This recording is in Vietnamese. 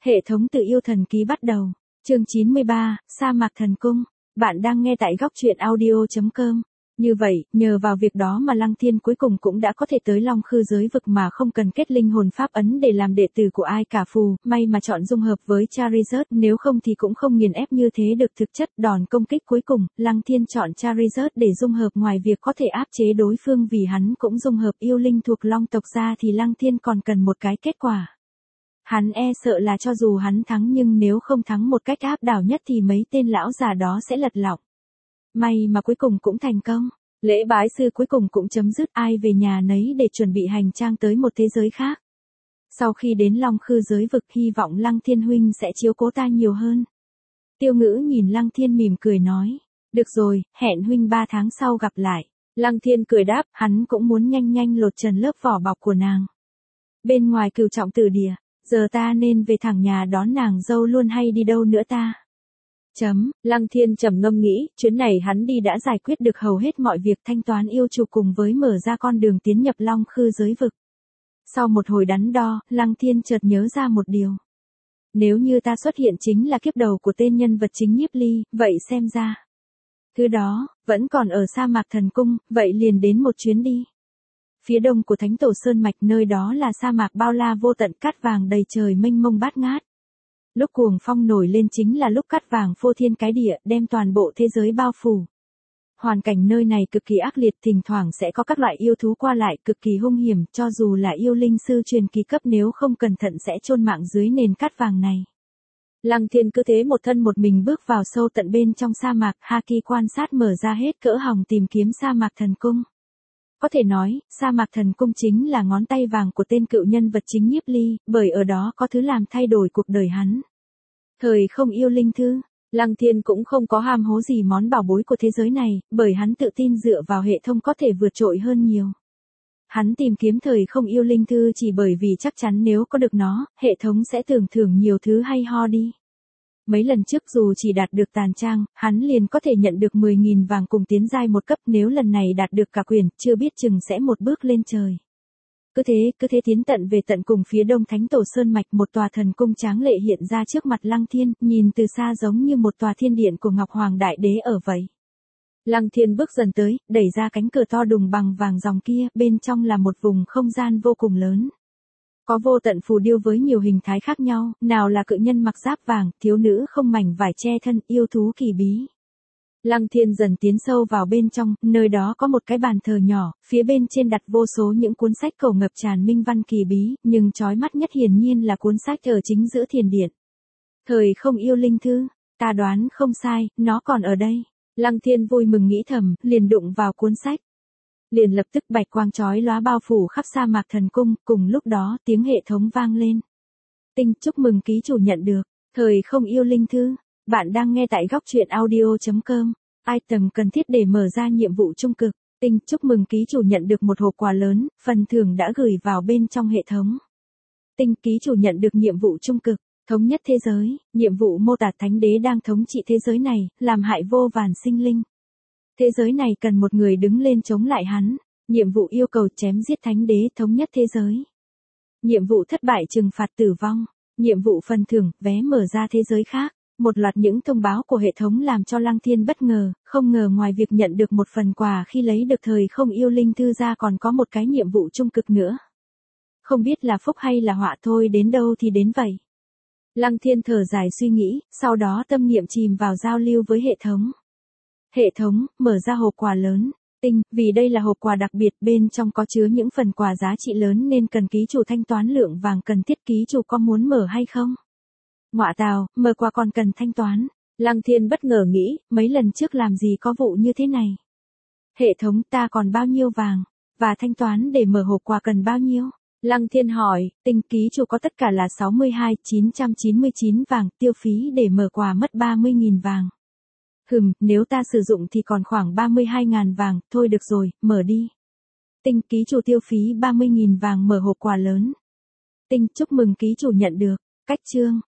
Hệ thống tự yêu thần ký bắt đầu. Chương 93, Sa mạc thần cung. Bạn đang nghe tại góc truyện audio.com. Như vậy, nhờ vào việc đó mà Lăng Thiên cuối cùng cũng đã có thể tới Long Khư giới vực mà không cần kết linh hồn pháp ấn để làm đệ tử của ai cả. Phù, may mà chọn dung hợp với Charizard, nếu không thì cũng không nghiền ép như thế được. Thực chất đòn công kích cuối cùng, Lăng Thiên chọn Charizard để dung hợp, ngoài việc có thể áp chế đối phương vì hắn cũng dung hợp yêu linh thuộc Long tộc ra thì Lăng Thiên còn cần một cái kết quả. Hắn sợ là cho dù hắn thắng nhưng nếu không thắng một cách áp đảo nhất thì mấy tên lão già đó sẽ lật lọng. May mà cuối cùng cũng thành công. Lễ bái sư cuối cùng cũng chấm dứt, ai về nhà nấy để chuẩn bị hành trang tới một thế giới khác. Sau khi đến Long Khư giới vực, hy vọng Lăng Thiên huynh sẽ chiếu cố ta nhiều hơn. Tiêu Ngữ nhìn Lăng Thiên mỉm cười nói. Được rồi, hẹn huynh 3 tháng sau gặp lại. Lăng Thiên cười đáp, hắn cũng muốn nhanh nhanh lột trần lớp vỏ bọc của nàng. Bên ngoài Cửu Trọng Tử Địa, giờ ta nên về thẳng nhà đón nàng dâu luôn hay đi đâu nữa ta? Lăng Thiên trầm ngâm nghĩ, chuyến này hắn đi đã giải quyết được hầu hết mọi việc, thanh toán yêu chủ cùng với mở ra con đường tiến nhập Long Khư giới vực. Sau một hồi đắn đo, Lăng Thiên chợt nhớ ra một điều. Nếu như ta xuất hiện chính là kiếp đầu của tên nhân vật chính Nhiếp Ly, vậy xem ra thứ đó vẫn còn ở sa mạc thần cung, vậy liền đến một chuyến đi. Phía đông của Thánh Tổ Sơn Mạch, nơi đó là sa mạc bao la vô tận, cát vàng đầy trời mênh mông bát ngát. Lúc cuồng phong nổi lên chính là lúc cát vàng phô thiên cái địa, đem toàn bộ thế giới bao phủ. Hoàn cảnh nơi này cực kỳ ác liệt, thỉnh thoảng sẽ có các loại yêu thú qua lại, cực kỳ hung hiểm, cho dù là yêu linh sư truyền kỳ cấp nếu không cẩn thận sẽ chôn mạng dưới nền cát vàng này. Lăng Thiên cứ thế một thân một mình bước vào sâu tận bên trong sa mạc, Haki quan sát mở ra hết cỡ hòng tìm kiếm sa mạc thần cung. Có thể nói, sa mạc thần cung chính là ngón tay vàng của tên cựu nhân vật chính Nhiếp Ly, bởi ở đó có thứ làm thay đổi cuộc đời hắn. Thời không yêu linh thư, Lăng Thiên cũng không có ham hố gì món bảo bối của thế giới này, bởi hắn tự tin dựa vào hệ thống có thể vượt trội hơn nhiều. Hắn tìm kiếm thời không yêu linh thư chỉ bởi vì chắc chắn nếu có được nó, hệ thống sẽ thưởng nhiều thứ hay ho đi. Mấy lần trước dù chỉ đạt được tàn trang, hắn liền có thể nhận được 10.000 vàng cùng tiến giai một cấp, nếu lần này đạt được cả quyền, chưa biết chừng sẽ một bước lên trời. Cứ thế tiến tận về tận cùng phía đông Thánh Tổ Sơn Mạch, một tòa thần cung tráng lệ hiện ra trước mặt Lăng Thiên, nhìn từ xa giống như một tòa thiên điện của Ngọc Hoàng Đại Đế ở vậy. Lăng Thiên bước dần tới, đẩy ra cánh cửa to đùng bằng vàng ròng kia, bên trong là một vùng không gian vô cùng lớn. Có vô tận phù điêu với nhiều hình thái khác nhau, nào là cự nhân mặc giáp vàng, thiếu nữ không mảnh vải che thân, yêu thú kỳ bí. Lăng Thiên dần tiến sâu vào bên trong, nơi đó có một cái bàn thờ nhỏ, phía bên trên đặt vô số những cuốn sách cổ ngập tràn minh văn kỳ bí, nhưng chói mắt nhất hiển nhiên là cuốn sách ở chính giữa thiền điện. Thời không yêu linh thư, ta đoán không sai, nó còn ở đây. Lăng Thiên vui mừng nghĩ thầm, liền đụng vào cuốn sách. Liền lập tức bạch quang chói lóa bao phủ khắp sa mạc thần cung, cùng lúc đó tiếng hệ thống vang lên. Tinh, chúc mừng ký chủ nhận được thời không yêu linh thư. Bạn đang nghe tại góc truyện audio.com. Item cần thiết để mở ra nhiệm vụ trung cực. Tinh, chúc mừng ký chủ nhận được một hộp quà lớn, phần thưởng đã gửi vào bên trong hệ thống. Tinh, ký chủ nhận được nhiệm vụ trung cực, thống nhất thế giới, nhiệm vụ mô tả thánh đế đang thống trị thế giới này, làm hại vô vàn sinh linh. Thế giới này cần một người đứng lên chống lại hắn. Nhiệm vụ yêu cầu chém giết thánh đế, thống nhất thế giới. Nhiệm vụ thất bại trừng phạt tử vong. Nhiệm vụ phần thưởng, vé mở ra thế giới khác. Một loạt những thông báo của hệ thống làm cho Lăng Thiên bất ngờ, không ngờ ngoài việc nhận được một phần quà khi lấy được thời không yêu linh thư ra còn có một cái nhiệm vụ trung cực nữa. Không biết là phúc hay là họa, thôi đến đâu thì đến vậy. Lăng Thiên thở dài suy nghĩ, sau đó tâm niệm chìm vào giao lưu với hệ thống. Hệ thống, mở ra hộp quà lớn. Tinh, vì đây là hộp quà đặc biệt, bên trong có chứa những phần quà giá trị lớn nên cần ký chủ thanh toán lượng vàng cần thiết, ký chủ có muốn mở hay không? Ngọa tào, mở quà còn cần thanh toán. Lăng Thiên bất ngờ nghĩ, mấy lần trước làm gì có vụ như thế này. Hệ thống, ta còn bao nhiêu vàng? Và thanh toán để mở hộp quà cần bao nhiêu? Lăng Thiên hỏi, Tinh, ký chủ có tất cả là 62.999 vàng, tiêu phí để mở quà mất 30.000 vàng. Nếu ta sử dụng thì còn khoảng 32.000 vàng, thôi được rồi, mở đi. Tinh, ký chủ tiêu phí 30.000 vàng mở hộp quà lớn. Tinh, chúc mừng ký chủ nhận được cách chương.